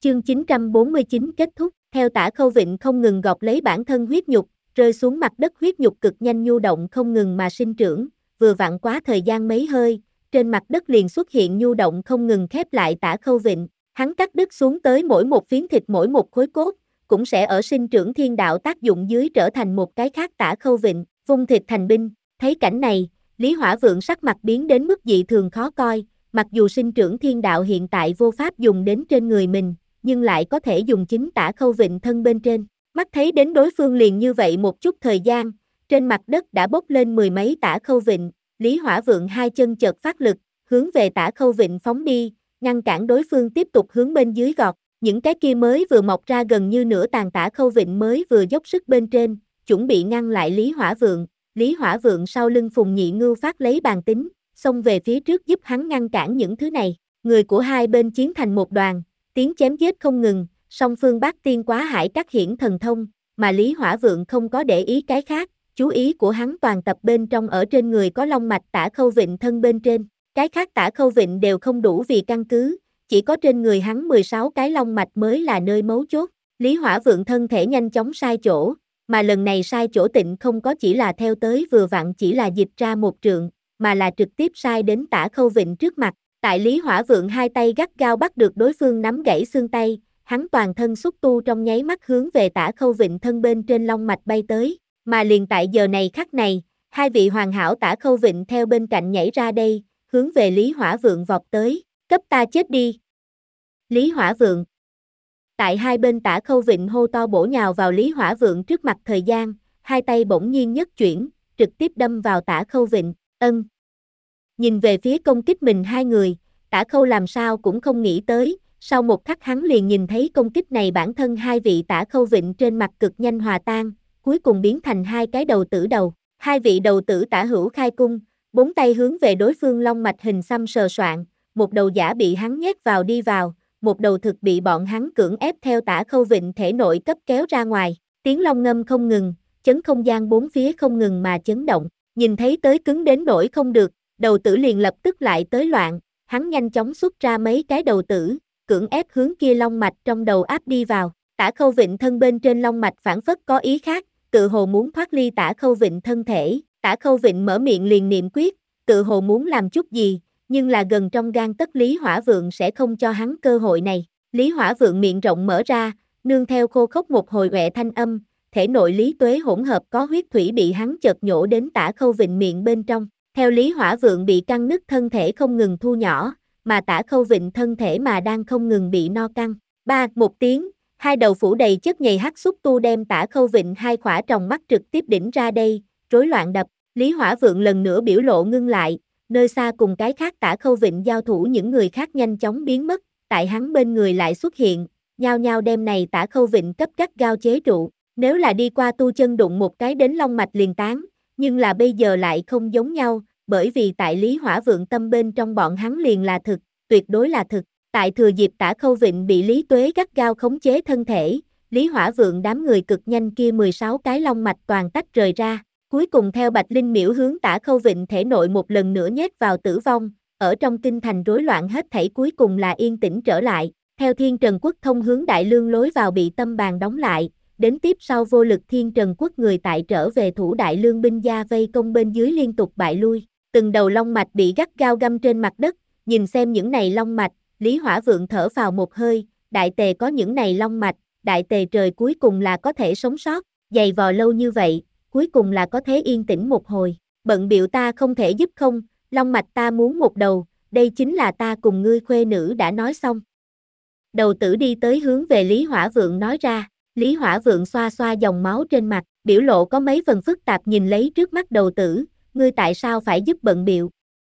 Chương 949 kết thúc, theo Tả Khâu Vịnh không ngừng gọt lấy bản thân huyết nhục, rơi xuống mặt đất huyết nhục cực nhanh nhu động không ngừng mà sinh trưởng, vừa vặn quá thời gian mấy hơi, trên mặt đất liền xuất hiện nhu động không ngừng khép lại Tả Khâu Vịnh, hắn cắt đứt xuống tới mỗi một phiến thịt mỗi một khối cốt, cũng sẽ ở sinh trưởng thiên đạo tác dụng dưới trở thành một cái khác Tả Khâu Vịnh, vung thịt thành binh, thấy cảnh này, Lý Hỏa Vượng sắc mặt biến đến mức dị thường khó coi, mặc dù sinh trưởng thiên đạo hiện tại vô pháp dùng đến trên người mình, nhưng lại có thể dùng chính Tả Khâu Vịnh thân bên trên. Mắt thấy đến đối phương liền như vậy một chút thời gian, trên mặt đất đã bốc lên mười mấy Tả Khâu Vịnh, Lý Hỏa Vượng hai chân chợt phát lực, hướng về Tả Khâu Vịnh phóng đi, ngăn cản đối phương tiếp tục hướng bên dưới gọt. Những cái kia mới vừa mọc ra gần như nửa tàn Tả Khâu Vịnh mới vừa dốc sức bên trên, chuẩn bị ngăn lại Lý Hỏa Vượng. Lý Hỏa Vượng sau lưng Phùng Nhị Ngưu phát lấy bàn tính, xông về phía trước giúp hắn ngăn cản những thứ này. Người của hai bên chiến thành một đoàn, tiếng chém giết không ngừng, song phương bát tiên quá hải các hiển thần thông, mà Lý Hỏa Vượng không có để ý cái khác, chú ý của hắn toàn tập bên trong ở trên người có long mạch Tả Khâu Vịnh thân bên trên, cái khác Tả Khâu Vịnh đều không đủ vì căn cứ, chỉ có trên người hắn 16 cái long mạch mới là nơi mấu chốt. Lý Hỏa Vượng thân thể nhanh chóng sai chỗ, mà lần này sai chỗ Tịnh không có chỉ là theo tới vừa vặn chỉ là dịch ra một trượng, mà là trực tiếp sai đến Tả Khâu Vịnh trước mặt. Tại Lý Hỏa Vượng hai tay gắt gao bắt được đối phương nắm gãy xương tay, hắn toàn thân xúc tu trong nháy mắt hướng về Tả Khâu Vịnh thân bên trên long mạch bay tới, mà liền tại giờ này khắc này, hai vị hoàn hảo Tả Khâu Vịnh theo bên cạnh nhảy ra đây, hướng về Lý Hỏa Vượng vọt tới, cấp ta chết đi. Lý Hỏa Vượng. Tại hai bên Tả Khâu Vịnh hô to bổ nhào vào Lý Hỏa Vượng trước mặt thời gian, hai tay bỗng nhiên nhất chuyển, trực tiếp đâm vào Tả Khâu Vịnh, Nhìn về phía công kích mình hai người, Tả Khâu làm sao cũng không nghĩ tới, sau một khắc hắn liền nhìn thấy công kích này bản thân hai vị Tả Khâu Vịnh trên mặt cực nhanh hòa tan, cuối cùng biến thành hai cái đầu tử đầu. Hai vị đầu tử Tả Hữu khai cung, bốn tay hướng về đối phương long mạch hình xăm sờ soạn, một đầu giả bị hắn nhét vào đi vào, một đầu thực bị bọn hắn cưỡng ép theo Tả Khâu Vịnh thể nội cấp kéo ra ngoài, tiếng long ngâm không ngừng, chấn không gian bốn phía không ngừng mà chấn động, nhìn thấy tới cứng đến nỗi không được, đầu tử liền lập tức lại tới loạn, hắn nhanh chóng xuất ra mấy cái đầu tử, cưỡng ép hướng kia long mạch trong đầu áp đi vào, Tả Khâu Vịnh thân bên trên long mạch phản phất có ý khác, tự hồ muốn thoát ly Tả Khâu Vịnh thân thể, Tả Khâu Vịnh mở miệng liền niệm quyết, tự hồ muốn làm chút gì, nhưng là gần trong gang tấc Lý Hỏa Vượng sẽ không cho hắn cơ hội này. Lý Hỏa Vượng miệng rộng mở ra, nương theo khô khốc một hồi quẹ thanh âm, thể nội lý tuế hỗn hợp có huyết thủy bị hắn chợt nhổ đến Tả Khâu Vịnh miệng bên trong. Theo Lý Hỏa Vượng bị căng nứt thân thể không ngừng thu nhỏ, mà Tả Khâu Vịnh thân thể mà đang không ngừng bị no căng. Một tiếng, hai đầu phủ đầy chất nhầy hắc xúc tu đem Tả Khâu Vịnh hai khỏa tròng mắt trực tiếp đỉnh ra đây, rối loạn đập. Lý Hỏa Vượng lần nữa biểu lộ ngưng lại, nơi xa cùng cái khác Tả Khâu Vịnh giao thủ những người khác nhanh chóng biến mất, tại hắn bên người lại xuất hiện, nhao nhao đem này Tả Khâu Vịnh cấp gắt gao chế trụ. Nếu là đi qua tu chân đụng một cái đến long mạch liền tán, nhưng là bây giờ lại không giống nhau, bởi vì tại Lý Hỏa Vượng tâm bên trong bọn hắn liền là thực, tuyệt đối là thực. Tại thừa dịp Tả Khâu Vịnh bị Lý Tuế gắt gao khống chế thân thể, Lý Hỏa Vượng đám người cực nhanh kia 16 cái long mạch toàn tách rời ra, cuối cùng theo Bạch Linh Miễu hướng Tả Khâu Vịnh thể nội một lần nữa nhét vào tử vong, ở trong kinh thành rối loạn hết thảy cuối cùng là yên tĩnh trở lại, theo Thiên Trần Quốc thông hướng Đại Lương lối vào bị tâm bàn đóng lại. Đến tiếp sau vô lực Thiên Trần Quốc người tại trở về thủ Đại Lương binh gia vây công bên dưới liên tục bại lui, từng đầu long mạch bị gắt gao găm trên mặt đất, nhìn xem những này long mạch, Lý Hỏa Vượng thở phào một hơi, đại tề có những này long mạch, đại tề trời cuối cùng là có thể sống sót, dày vò lâu như vậy, cuối cùng là có thể yên tĩnh một hồi, bận bịu ta không thể giúp không, long mạch ta muốn một đầu, đây chính là ta cùng ngươi khuê nữ đã nói xong. Đầu tử đi tới hướng về Lý Hỏa Vượng nói ra. Lý Hỏa Vượng xoa xoa dòng máu trên mặt, biểu lộ có mấy phần phức tạp nhìn lấy trước mắt đầu tử, ngươi tại sao phải giúp bận bịu?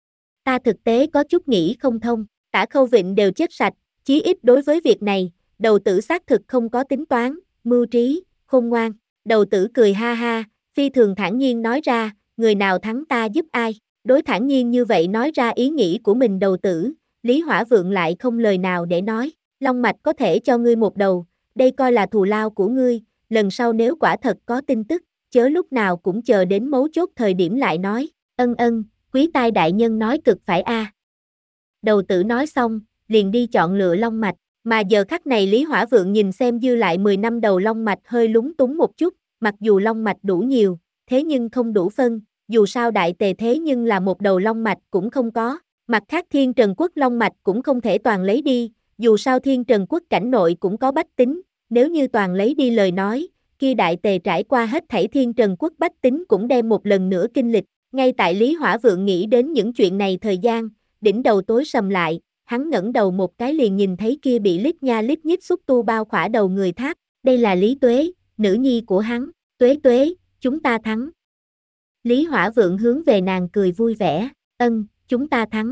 Ta thực tế có chút nghĩ không thông, Tả Khâu Vịnh đều chết sạch, chí ít đối với việc này, đầu tử xác thực không có tính toán, mưu trí, khôn ngoan. Đầu tử cười ha ha, phi thường thản nhiên nói ra, người nào thắng ta giúp ai, đối thản nhiên như vậy nói ra ý nghĩ của mình đầu tử, Lý Hỏa Vượng lại không lời nào để nói, long mạch có thể cho ngươi một đầu. Đây coi là thù lao của ngươi, lần sau nếu quả thật có tin tức, chớ lúc nào cũng chờ đến mấu chốt thời điểm lại nói, quý tai đại nhân nói cực phải a. Đầu tử nói xong, liền đi chọn lựa long mạch, Mà giờ khắc này Lý Hỏa Vượng nhìn xem dư lại 10 năm đầu long mạch hơi lúng túng một chút, mặc dù long mạch đủ nhiều, thế nhưng không đủ phân, dù sao đại tề thế nhưng là một đầu long mạch cũng không có, mặt khác Thiên Trần Quốc long mạch cũng không thể toàn lấy đi, dù sao Thiên Trần Quốc cảnh nội cũng có bách tính, nếu như toàn lấy đi lời nói, kia đại tề trải qua hết thảy Thiên Trần Quốc bách tính cũng đem một lần nữa kinh lịch, ngay tại Lý Hỏa Vượng nghĩ đến những chuyện này thời gian, đỉnh đầu tối sầm lại, hắn ngẩng đầu một cái liền nhìn thấy kia bị lít nha lít nhít xúc tu bao khỏa đầu người thác, đây là Lý Tuế, nữ nhi của hắn, Tuế Tuế, chúng ta thắng. Lý Hỏa Vượng hướng về nàng cười vui vẻ, chúng ta thắng.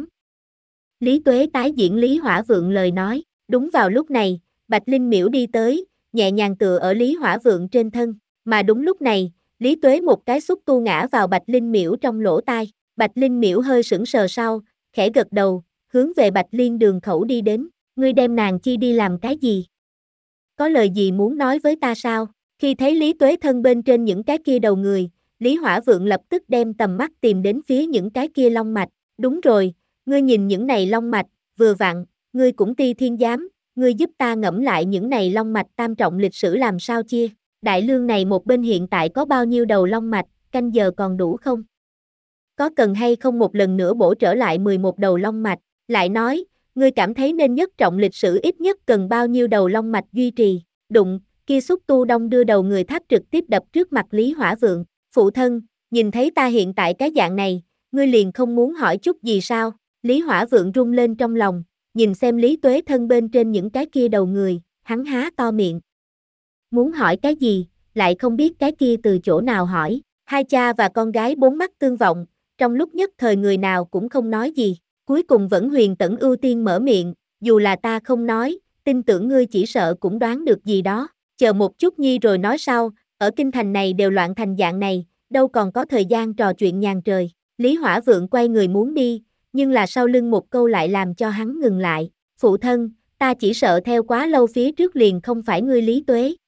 Lý Tuế tái diễn Lý Hỏa Vượng lời nói, đúng vào lúc này, Bạch Linh Miễu đi tới, nhẹ nhàng tựa ở Lý Hỏa Vượng trên thân, mà đúng lúc này, Lý Tuế một cái xúc tu ngã vào Bạch Linh Miễu trong lỗ tai, Bạch Linh Miễu hơi sững sờ sau, khẽ gật đầu, hướng về Bạch Liên Đường khẩu đi đến, ngươi đem nàng chi đi làm cái gì? Có lời gì muốn nói với ta sao? Khi thấy Lý Tuế thân bên trên những cái kia đầu người, Lý Hỏa Vượng lập tức đem tầm mắt tìm đến phía những cái kia long mạch, đúng rồi, ngươi nhìn những này long mạch, vừa vặn, ngươi cũng ti thiên giám, ngươi giúp ta ngẫm lại những này long mạch tam trọng lịch sử làm sao chia, đại lương này một bên hiện tại có bao nhiêu đầu long mạch, canh giờ còn đủ không? Có cần hay không một lần nữa bổ trở lại 11 đầu long mạch, lại nói, ngươi cảm thấy nên nhất trọng lịch sử ít nhất cần bao nhiêu đầu long mạch duy trì, đụng, kia xúc tu đông đưa đầu người tháp trực tiếp đập trước mặt Lý Hỏa Vượng, phụ thân, nhìn thấy ta hiện tại cái dạng này, ngươi liền không muốn hỏi chút gì sao, Lý Hỏa Vượng rung lên trong lòng, nhìn xem Lý Tuế thân bên trên những cái kia đầu người, hắn há to miệng. Muốn hỏi cái gì, lại không biết cái kia từ chỗ nào hỏi, hai cha và con gái bốn mắt tương vọng, trong lúc nhất thời người nào cũng không nói gì, cuối cùng vẫn Huyền Tẩn ưu tiên mở miệng, dù là ta không nói, tin tưởng ngươi chỉ sợ cũng đoán được gì đó, chờ một chút nhi rồi nói sau, ở kinh thành này đều loạn thành dạng này, đâu còn có thời gian trò chuyện nhàn trời, Lý Hỏa Vượng quay người muốn đi, nhưng là sau lưng một câu lại làm cho hắn ngừng lại, phụ thân, ta chỉ sợ theo quá lâu phía trước liền không phải ngươi Lý Tuế,